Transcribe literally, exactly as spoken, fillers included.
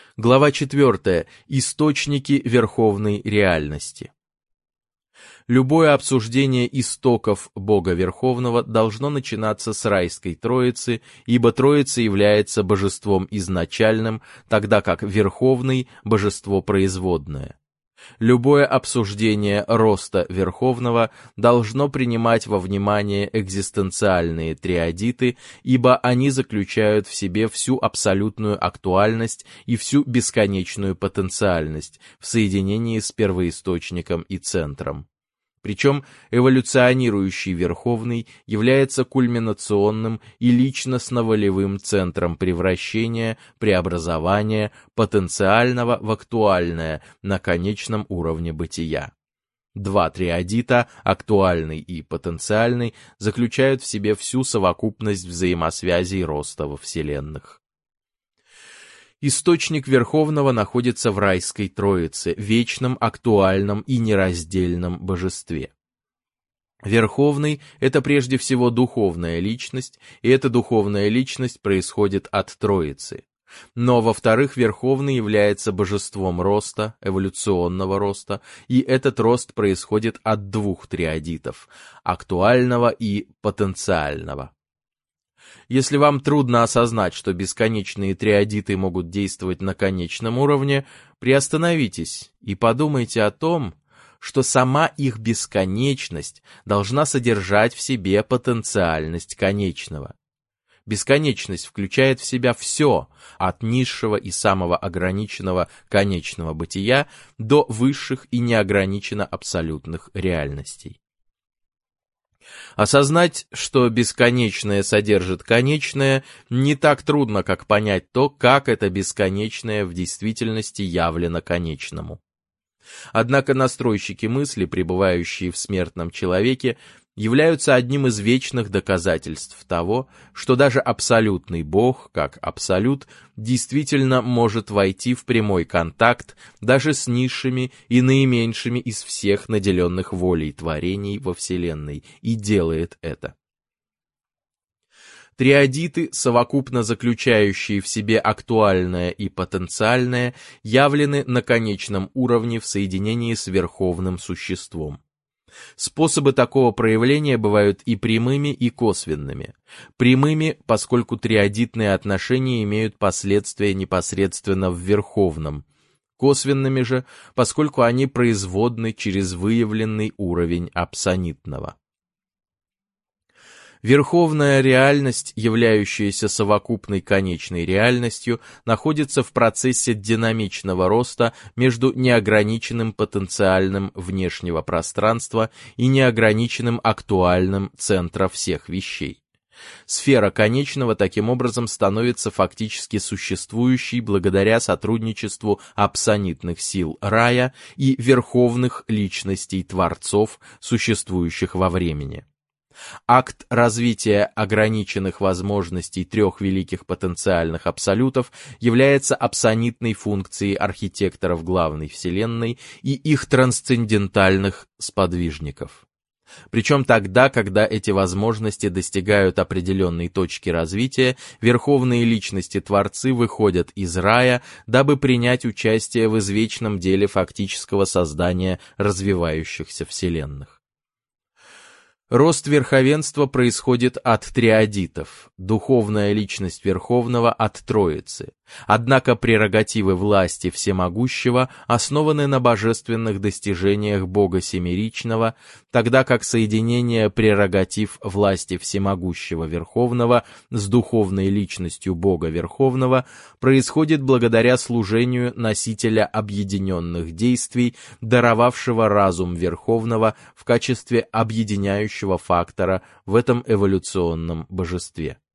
Глава четвертая. Источники верховной реальности. Любое обсуждение истоков Бога Верховного должно начинаться с райской Троицы, ибо Троица является божеством изначальным, тогда как Верховный – божество производное. Любое обсуждение роста Верховного должно принимать во внимание экзистенциальные триадиты, ибо они заключают в себе всю абсолютную актуальность и всю бесконечную потенциальность в соединении с первоисточником и центром. Причем эволюционирующий Верховный является кульминационным и личностно-волевым центром превращения, преобразования, потенциального в актуальное на конечном уровне бытия. Два триадита, актуальный и потенциальный, заключают в себе всю совокупность взаимосвязей роста во вселенных. Источник Верховного находится в райской Троице, вечном, актуальном и нераздельном божестве. Верховный — это прежде всего духовная личность, и эта духовная личность происходит от Троицы. Но, во-вторых, Верховный является божеством роста, эволюционного роста, и этот рост происходит от двух триадитов — актуального и потенциального. Если вам трудно осознать, что бесконечные триадиты могут действовать на конечном уровне, приостановитесь и подумайте о том, что сама их бесконечность должна содержать в себе потенциальность конечного. Бесконечность включает в себя все, от низшего и самого ограниченного конечного бытия до высших и неограниченно абсолютных реальностей. Осознать, что бесконечное содержит конечное, не так трудно, как понять то, как это бесконечное в действительности явлено конечному. Однако настройщики мысли, пребывающие в смертном человеке, являются одним из вечных доказательств того, что даже абсолютный Бог, как абсолют, действительно может войти в прямой контакт даже с низшими и наименьшими из всех наделенных волей творений во Вселенной, и делает это. Триадиты, совокупно заключающие в себе актуальное и потенциальное, явлены на конечном уровне в соединении с верховным существом. Способы такого проявления бывают и прямыми, и косвенными. Прямыми, поскольку триадитные отношения имеют последствия непосредственно в Верховном. Косвенными же, поскольку они производны через выявленный уровень абсонитного. Верховная реальность, являющаяся совокупной конечной реальностью, находится в процессе динамичного роста между неограниченным потенциальным внешнего пространства и неограниченным актуальным центра всех вещей. Сфера конечного таким образом становится фактически существующей благодаря сотрудничеству абсонитных сил рая и верховных личностей творцов, существующих во времени. Акт развития ограниченных возможностей трех великих потенциальных абсолютов является абсонитной функцией архитекторов главной Вселенной и их трансцендентальных сподвижников. Причем тогда, когда эти возможности достигают определенной точки развития, верховные личности-творцы выходят из рая, дабы принять участие в извечном деле фактического создания развивающихся вселенных. Рост верховенства происходит от триадитов, духовная личность Верховного от Троицы. Однако прерогативы власти Всемогущего основаны на божественных достижениях Бога Семеричного, тогда как соединение прерогатив власти Всемогущего Верховного с духовной личностью Бога Верховного происходит благодаря служению носителя объединенных действий, даровавшего разум Верховного в качестве объединяющего фактора в этом эволюционном божестве.